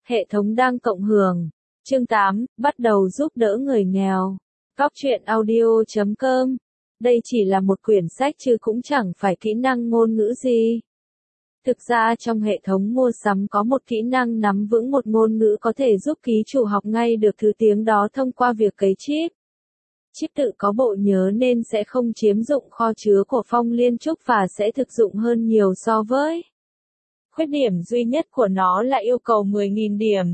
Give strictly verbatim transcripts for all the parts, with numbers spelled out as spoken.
Hệ thống đang cộng hưởng. Chương tám, bắt đầu giúp đỡ người nghèo. Góc truyện audio chấm com. Đây chỉ là một quyển sách chứ cũng chẳng phải kỹ năng ngôn ngữ gì. Thực ra trong hệ thống mua sắm có một kỹ năng nắm vững một ngôn ngữ có thể giúp ký chủ học ngay được thứ tiếng đó thông qua việc cấy chip. Chip tự có bộ nhớ nên sẽ không chiếm dụng kho chứa của Phong Liên Trúc và sẽ thực dụng hơn nhiều so với. Khuyết điểm duy nhất của nó là yêu cầu mười nghìn điểm.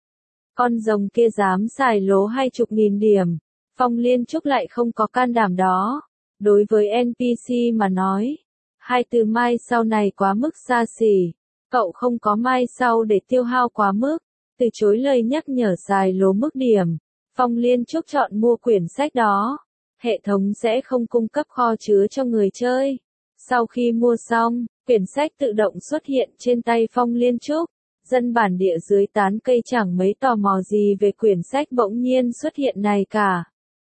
Con rồng kia dám xài lố hai chục nghìn điểm. Phong Liên Trúc lại không có can đảm đó. Đối với en pê xê mà nói, hai từ mai sau này quá mức xa xỉ. Cậu không có mai sau để tiêu hao quá mức. Từ chối lời nhắc nhở xài lố mức điểm. Phong Liên Trúc chọn mua quyển sách đó. Hệ thống sẽ không cung cấp kho chứa cho người chơi. Sau khi mua xong, quyển sách tự động xuất hiện trên tay Phong Liên Trúc. Dân bản địa dưới tán cây chẳng mấy tò mò gì về quyển sách bỗng nhiên xuất hiện này cả.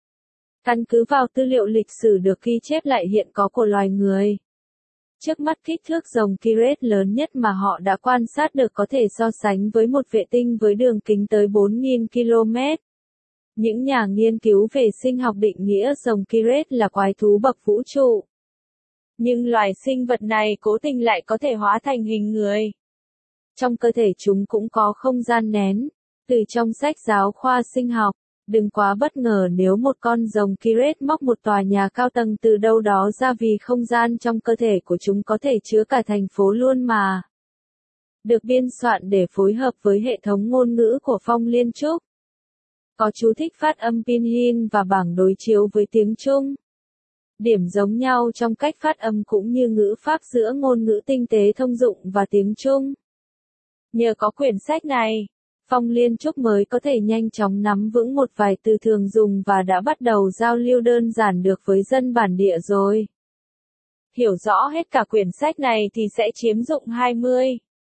Căn cứ vào tư liệu lịch sử được ghi chép lại hiện có của loài người. Trước mắt kích thước rồng Kiret lớn nhất mà họ đã quan sát được có thể so sánh với một vệ tinh với đường kính tới bốn nghìn ki lô mét. Những nhà nghiên cứu về sinh học định nghĩa rồng Kiret là quái thú bậc vũ trụ. Nhưng loài sinh vật này cố tình lại có thể hóa thành hình người. Trong cơ thể chúng cũng có không gian nén. Từ trong sách giáo khoa sinh học, đừng quá bất ngờ nếu một con rồng Kiret móc một tòa nhà cao tầng từ đâu đó ra vì không gian trong cơ thể của chúng có thể chứa cả thành phố luôn mà. Được biên soạn để phối hợp với hệ thống ngôn ngữ của Phong Liên Trúc. Có chú thích phát âm Pinyin và bảng đối chiếu với tiếng Trung. Điểm giống nhau trong cách phát âm cũng như ngữ pháp giữa ngôn ngữ tinh tế thông dụng và tiếng Trung. Nhờ có quyển sách này, Phong Liên Trúc mới có thể nhanh chóng nắm vững một vài từ thường dùng và đã bắt đầu giao lưu đơn giản được với dân bản địa rồi. Hiểu rõ hết cả quyển sách này thì sẽ chiếm dụng hai mươi.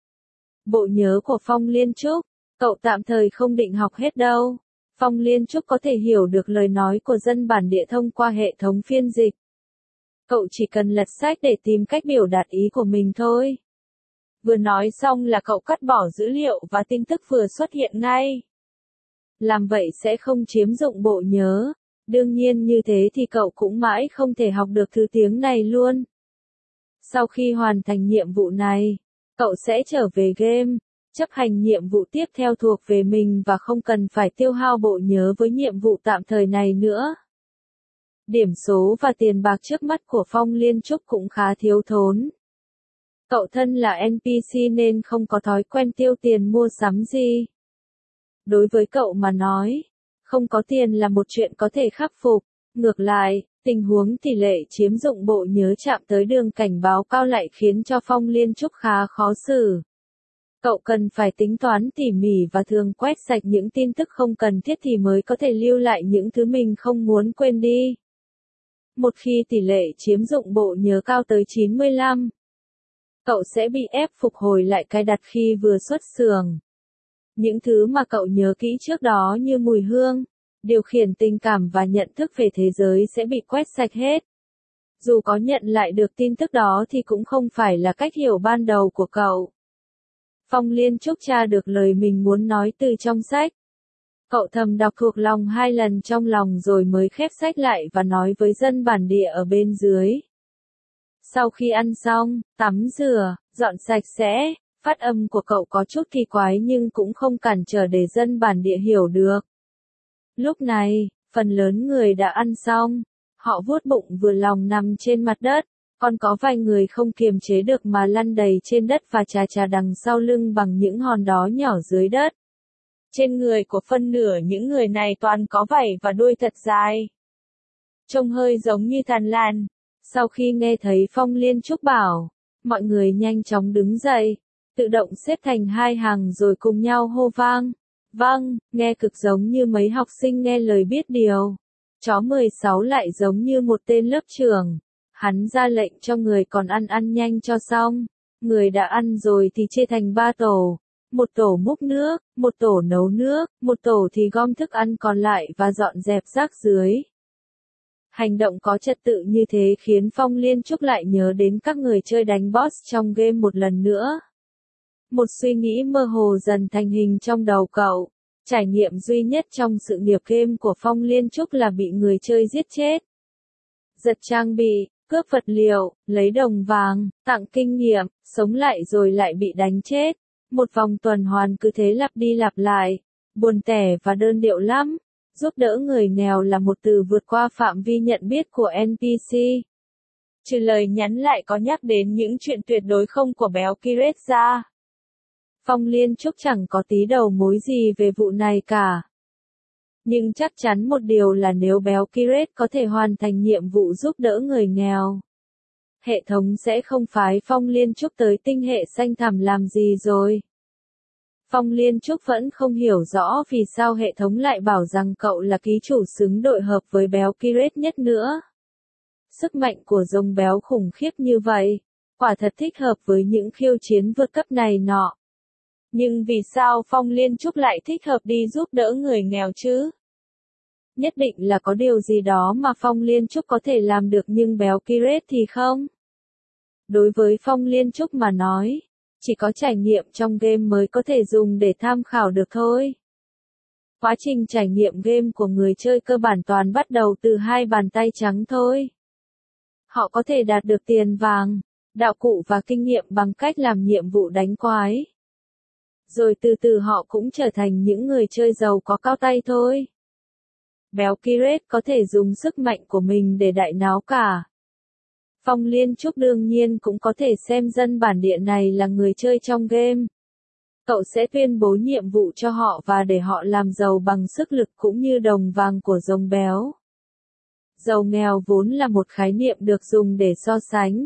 Bộ nhớ của Phong Liên Trúc, cậu tạm thời không định học hết đâu. Phong Liên Trúc có thể hiểu được lời nói của dân bản địa thông qua hệ thống phiên dịch. Cậu chỉ cần lật sách để tìm cách biểu đạt ý của mình thôi. Vừa nói xong là cậu cắt bỏ dữ liệu và tin tức vừa xuất hiện ngay. Làm vậy sẽ không chiếm dụng bộ nhớ. Đương nhiên như thế thì cậu cũng mãi không thể học được thứ tiếng này luôn. Sau khi hoàn thành nhiệm vụ này, cậu sẽ trở về game, chấp hành nhiệm vụ tiếp theo thuộc về mình và không cần phải tiêu hao bộ nhớ với nhiệm vụ tạm thời này nữa. Điểm số và tiền bạc trước mắt của Phong Liên Trúc cũng khá thiếu thốn. Cậu thân là en pê xê nên không có thói quen tiêu tiền mua sắm gì. Đối với cậu mà nói, không có tiền là một chuyện có thể khắc phục. Ngược lại, tình huống tỷ lệ chiếm dụng bộ nhớ chạm tới đường cảnh báo cao lại khiến cho Phong Liên Trúc khá khó xử. Cậu cần phải tính toán tỉ mỉ và thường quét sạch những tin tức không cần thiết thì mới có thể lưu lại những thứ mình không muốn quên đi. Một khi tỷ lệ chiếm dụng bộ nhớ cao tới chín mươi lăm, cậu sẽ bị ép phục hồi lại cài đặt khi vừa xuất xưởng. Những thứ mà cậu nhớ kỹ trước đó như mùi hương, điều khiển tình cảm và nhận thức về thế giới sẽ bị quét sạch hết. Dù có nhận lại được tin tức đó thì cũng không phải là cách hiểu ban đầu của cậu. Phong Liên Trúc tra được lời mình muốn nói từ trong sách. Cậu thầm đọc thuộc lòng hai lần trong lòng rồi mới khép sách lại và nói với dân bản địa ở bên dưới. Sau khi ăn xong, tắm rửa, dọn sạch sẽ, phát âm của cậu có chút kỳ quái nhưng cũng không cản trở để dân bản địa hiểu được. Lúc này, phần lớn người đã ăn xong, họ vuốt bụng vừa lòng nằm trên mặt đất, còn có vài người không kiềm chế được mà lăn đầy trên đất và chà chà đằng sau lưng bằng những hòn đá nhỏ dưới đất. Trên người của phân nửa những người này toàn có vảy và đuôi thật dài. Trông hơi giống như thằn lằn. Sau khi nghe thấy Phong Liên Trúc bảo, mọi người nhanh chóng đứng dậy, tự động xếp thành hai hàng rồi cùng nhau hô vang. Vâng, nghe cực giống như mấy học sinh nghe lời biết điều. Chó mười sáu lại giống như một tên lớp trưởng. Hắn ra lệnh cho người còn ăn ăn nhanh cho xong. Người đã ăn rồi thì chia thành ba tổ. Một tổ múc nước, một tổ nấu nước, một tổ thì gom thức ăn còn lại và dọn dẹp rác dưới. Hành động có trật tự như thế khiến Phong Liên Trúc lại nhớ đến các người chơi đánh boss trong game một lần nữa. Một suy nghĩ mơ hồ dần thành hình trong đầu cậu. Trải nghiệm duy nhất trong sự nghiệp game của Phong Liên Trúc là bị người chơi giết chết. Giật trang bị, cướp vật liệu, lấy đồng vàng, tặng kinh nghiệm, sống lại rồi lại bị đánh chết. Một vòng tuần hoàn cứ thế lặp đi lặp lại. Buồn tẻ và đơn điệu lắm. Giúp đỡ người nghèo là một từ vượt qua phạm vi nhận biết của en pê xê. Trừ lời nhắn lại có nhắc đến những chuyện tuyệt đối không của béo Kiret ra. Phong Liên Trúc chẳng có tí đầu mối gì về vụ này cả. Nhưng chắc chắn một điều là nếu béo Kiret có thể hoàn thành nhiệm vụ giúp đỡ người nghèo, hệ thống sẽ không phái Phong Liên Trúc tới tinh hệ xanh thẳm làm gì rồi. Phong Liên Trúc vẫn không hiểu rõ vì sao hệ thống lại bảo rằng cậu là ký chủ xứng đội hợp với béo Kiret nhất nữa. Sức mạnh của rồng béo khủng khiếp như vậy, quả thật thích hợp với những khiêu chiến vượt cấp này nọ. Nhưng vì sao Phong Liên Trúc lại thích hợp đi giúp đỡ người nghèo chứ? Nhất định là có điều gì đó mà Phong Liên Trúc có thể làm được nhưng béo Kiret thì không. Đối với Phong Liên Trúc mà nói, chỉ có trải nghiệm trong game mới có thể dùng để tham khảo được thôi. Quá trình trải nghiệm game của người chơi cơ bản toàn bắt đầu từ hai bàn tay trắng thôi. Họ có thể đạt được tiền vàng, đạo cụ và kinh nghiệm bằng cách làm nhiệm vụ đánh quái. Rồi từ từ họ cũng trở thành những người chơi giàu có cao tay thôi. Béo Kiret có thể dùng sức mạnh của mình để đại náo cả. Phong Liên Trúc đương nhiên cũng có thể xem dân bản địa này là người chơi trong game. Cậu sẽ tuyên bố nhiệm vụ cho họ và để họ làm giàu bằng sức lực cũng như đồng vàng của rồng béo. Giàu nghèo vốn là một khái niệm được dùng để so sánh.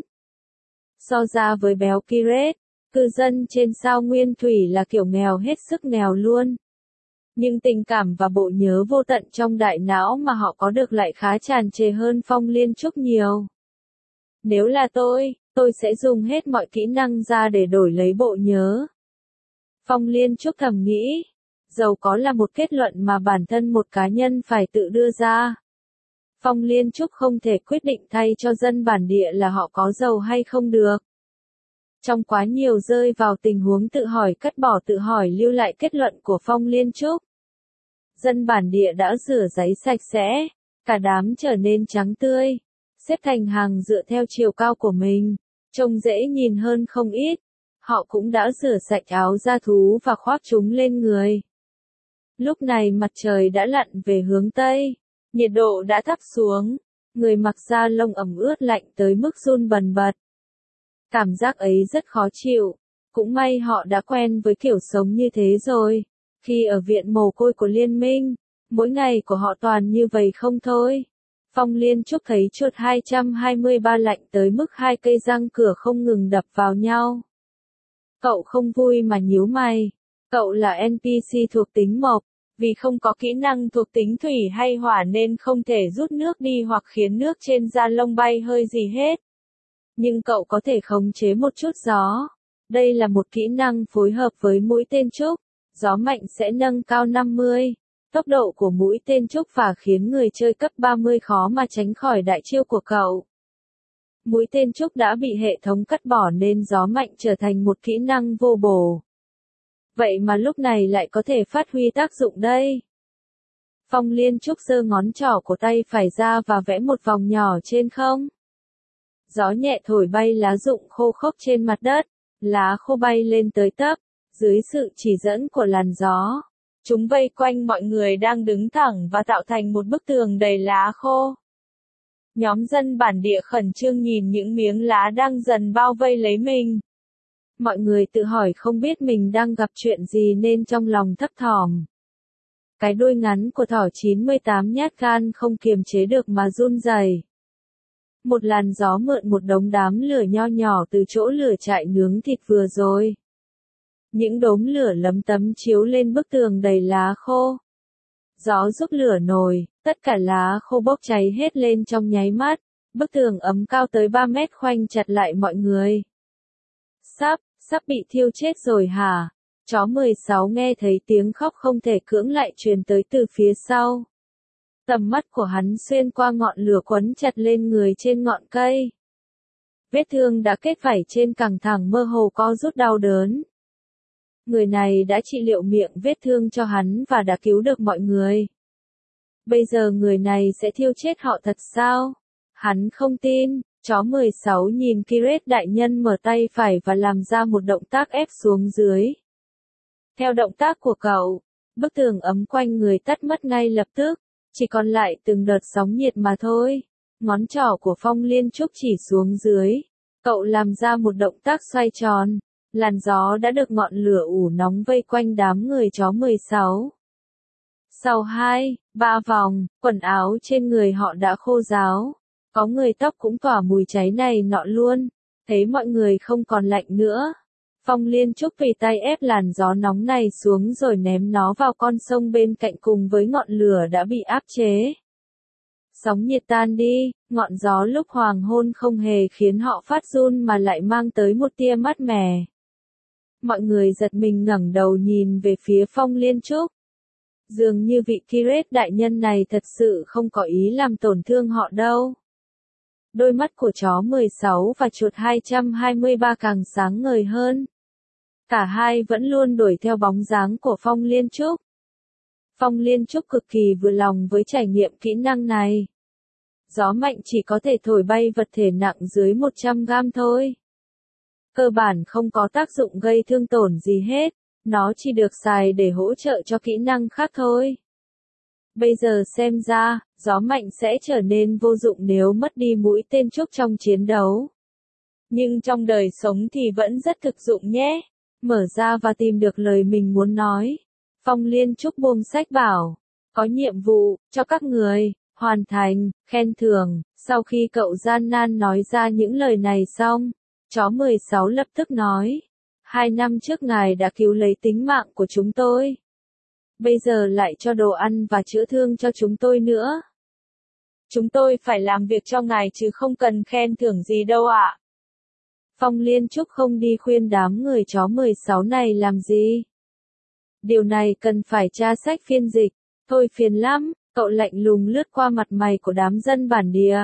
So ra với béo Kiret, cư dân trên sao Nguyên Thủy là kiểu nghèo hết sức nghèo luôn. Nhưng tình cảm và bộ nhớ vô tận trong đại não mà họ có được lại khá tràn trề hơn Phong Liên Trúc nhiều. Nếu là tôi, tôi sẽ dùng hết mọi kỹ năng ra để đổi lấy bộ nhớ. Phong Liên Trúc thầm nghĩ, giàu có là một kết luận mà bản thân một cá nhân phải tự đưa ra. Phong Liên Trúc không thể quyết định thay cho dân bản địa là họ có giàu hay không được. Trong quá nhiều rơi vào tình huống tự hỏi cắt bỏ tự hỏi lưu lại kết luận của Phong Liên Trúc. Dân bản địa đã rửa giấy sạch sẽ, cả đám trở nên trắng tươi, xếp thành hàng dựa theo chiều cao của mình, trông dễ nhìn hơn không ít. Họ cũng đã rửa sạch áo da thú và khoác chúng lên người. Lúc này mặt trời đã lặn về hướng Tây, nhiệt độ đã thấp xuống, người mặc da lông ẩm ướt lạnh tới mức run bần bật. Cảm giác ấy rất khó chịu, cũng may họ đã quen với kiểu sống như thế rồi. Khi ở viện mồ côi của Liên minh, mỗi ngày của họ toàn như vậy không thôi. Phong Liên Trúc thấy chuột hai trăm hai mươi ba lạnh tới mức hai cây răng cửa không ngừng đập vào nhau. Cậu không vui mà nhíu mày. Cậu là en pê xê thuộc tính mộc, vì không có kỹ năng thuộc tính thủy hay hỏa nên không thể rút nước đi hoặc khiến nước trên da lông bay hơi gì hết. Nhưng cậu có thể khống chế một chút gió. Đây là một kỹ năng phối hợp với mũi tên trúc. Gió mạnh sẽ nâng cao năm mươi. Tốc độ của mũi tên trúc và khiến người chơi cấp ba mươi khó mà tránh khỏi đại chiêu của cậu. Mũi tên trúc đã bị hệ thống cắt bỏ nên gió mạnh trở thành một kỹ năng vô bổ. Vậy mà lúc này lại có thể phát huy tác dụng đây. Phong Liên Trúc giơ ngón trỏ của tay phải ra và vẽ một vòng nhỏ trên không. Gió nhẹ thổi bay lá rụng khô khốc trên mặt đất, lá khô bay lên tới tấp, dưới sự chỉ dẫn của làn gió. Chúng vây quanh mọi người đang đứng thẳng và tạo thành một bức tường đầy lá khô. Nhóm dân bản địa khẩn trương nhìn những miếng lá đang dần bao vây lấy mình. Mọi người tự hỏi không biết mình đang gặp chuyện gì nên trong lòng thấp thỏm. Cái đuôi ngắn của thỏ chín mươi tám nhát gan không kiềm chế được mà run rẩy. Một làn gió mượn một đống đám lửa nho nhỏ từ chỗ lửa trại nướng thịt vừa rồi. Những đốm lửa lấm tấm chiếu lên bức tường đầy lá khô. Gió giúp lửa nổi, tất cả lá khô bốc cháy hết lên trong nháy mắt. Bức tường ấm cao tới ba mét khoanh chặt lại mọi người. Sắp, sắp bị thiêu chết rồi hả? Chó mười sáu nghe thấy tiếng khóc không thể cưỡng lại truyền tới từ phía sau. Tầm mắt của hắn xuyên qua ngọn lửa quấn chặt lên người trên ngọn cây. Vết thương đã kết vảy trên cẳng thẳng mơ hồ co rút đau đớn. Người này đã trị liệu miệng vết thương cho hắn và đã cứu được mọi người. Bây giờ người này sẽ thiêu chết họ thật sao? Hắn không tin. Chó mười sáu nhìn Kiret đại nhân mở tay phải và làm ra một động tác ép xuống dưới. Theo động tác của cậu, bức tường ấm quanh người tắt mất ngay lập tức, chỉ còn lại từng đợt sóng nhiệt mà thôi. Ngón trỏ của Phong Liên Trúc chỉ xuống dưới. Cậu làm ra một động tác xoay tròn. Làn gió đã được ngọn lửa ủ nóng vây quanh đám người chó mười sáu. Sau hai, ba vòng, quần áo trên người họ đã khô ráo. Có người tóc cũng tỏa mùi cháy này nọ luôn. Thấy mọi người không còn lạnh nữa. Phong Liên Trúc vì tay ép làn gió nóng này xuống rồi ném nó vào con sông bên cạnh cùng với ngọn lửa đã bị áp chế. Sóng nhiệt tan đi, ngọn gió lúc hoàng hôn không hề khiến họ phát run mà lại mang tới một tia mát mẻ. Mọi người giật mình ngẩng đầu nhìn về phía Phong Liên Trúc. Dường như vị Kiret đại nhân này thật sự không có ý làm tổn thương họ đâu. Đôi mắt của chó mười sáu và chuột hai trăm hai mươi ba càng sáng ngời hơn. Cả hai vẫn luôn đuổi theo bóng dáng của Phong Liên Trúc. Phong Liên Trúc cực kỳ vừa lòng với trải nghiệm kỹ năng này. Gió mạnh chỉ có thể thổi bay vật thể nặng dưới một trăm gam thôi. Cơ bản không có tác dụng gây thương tổn gì hết, nó chỉ được xài để hỗ trợ cho kỹ năng khác thôi. Bây giờ xem ra, gió mạnh sẽ trở nên vô dụng nếu mất đi mũi tên trúc trong chiến đấu. Nhưng trong đời sống thì vẫn rất thực dụng nhé. Mở ra và tìm được lời mình muốn nói. Phong Liên Trúc buông sách bảo, có nhiệm vụ, cho các người, hoàn thành, khen thưởng. Sau khi cậu gian nan nói ra những lời này xong, chó mười sáu lập tức nói, hai năm trước ngài đã cứu lấy tính mạng của chúng tôi. Bây giờ lại cho đồ ăn và chữa thương cho chúng tôi nữa. Chúng tôi phải làm việc cho ngài chứ không cần khen thưởng gì đâu ạ. Phong Liên Trúc không đi khuyên đám người chó mười sáu này làm gì. Điều này cần phải tra sách phiên dịch. Thôi phiền lắm, cậu lạnh lùng lướt qua mặt mày của đám dân bản địa.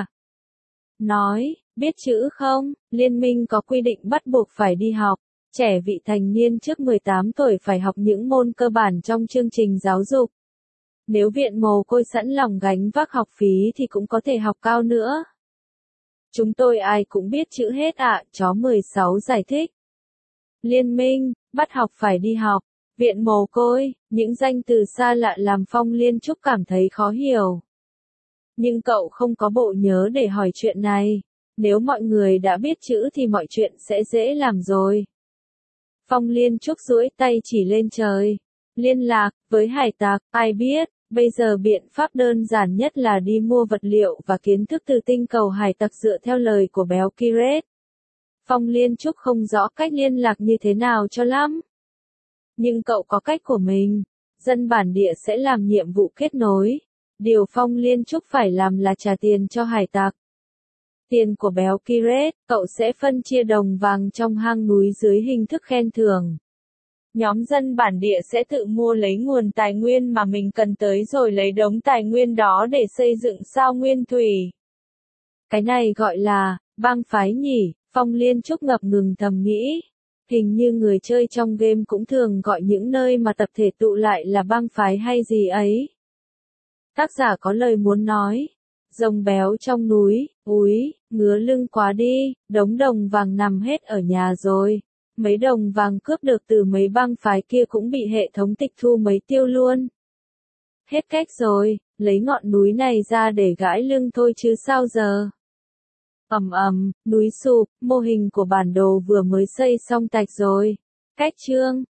Nói, biết chữ không, liên minh có quy định bắt buộc phải đi học. Trẻ vị thành niên trước mười tám tuổi phải học những môn cơ bản trong chương trình giáo dục. Nếu viện mồ côi sẵn lòng gánh vác học phí thì cũng có thể học cao nữa. Chúng tôi ai cũng biết chữ hết ạ, à, chó mười sáu giải thích. Liên minh, bắt học phải đi học. Viện mồ côi, những danh từ xa lạ làm Phong Liên Trúc cảm thấy khó hiểu. Nhưng cậu không có bộ nhớ để hỏi chuyện này. Nếu mọi người đã biết chữ thì mọi chuyện sẽ dễ làm rồi. Phong Liên Trúc duỗi tay chỉ lên trời. Liên lạc, với hải tặc, ai biết, bây giờ biện pháp đơn giản nhất là đi mua vật liệu và kiến thức từ tinh cầu hải tặc dựa theo lời của béo Kiret. Phong Liên Trúc không rõ cách liên lạc như thế nào cho lắm. Nhưng cậu có cách của mình. Dân bản địa sẽ làm nhiệm vụ kết nối. Điều Phong Liên Trúc phải làm là trả tiền cho hải tặc. Tiền của béo Kiret, cậu sẽ phân chia đồng vàng trong hang núi dưới hình thức khen thưởng. Nhóm dân bản địa sẽ tự mua lấy nguồn tài nguyên mà mình cần tới rồi lấy đống tài nguyên đó để xây dựng sao nguyên thủy. Cái này gọi là, bang phái nhỉ, Phong Liên Trúc ngập ngừng thầm nghĩ. Hình như người chơi trong game cũng thường gọi những nơi mà tập thể tụ lại là bang phái hay gì ấy. Tác giả có lời muốn nói. Rồng béo trong núi, úi, ngứa lưng quá đi, đống đồng vàng nằm hết ở nhà rồi. Mấy đồng vàng cướp được từ mấy bang phái kia cũng bị hệ thống tịch thu mấy tiêu luôn. Hết cách rồi, lấy ngọn núi này ra để gãi lưng thôi chứ sao giờ. Ầm ầm, núi sụp, mô hình của bản đồ vừa mới xây xong tạch rồi. Cách chương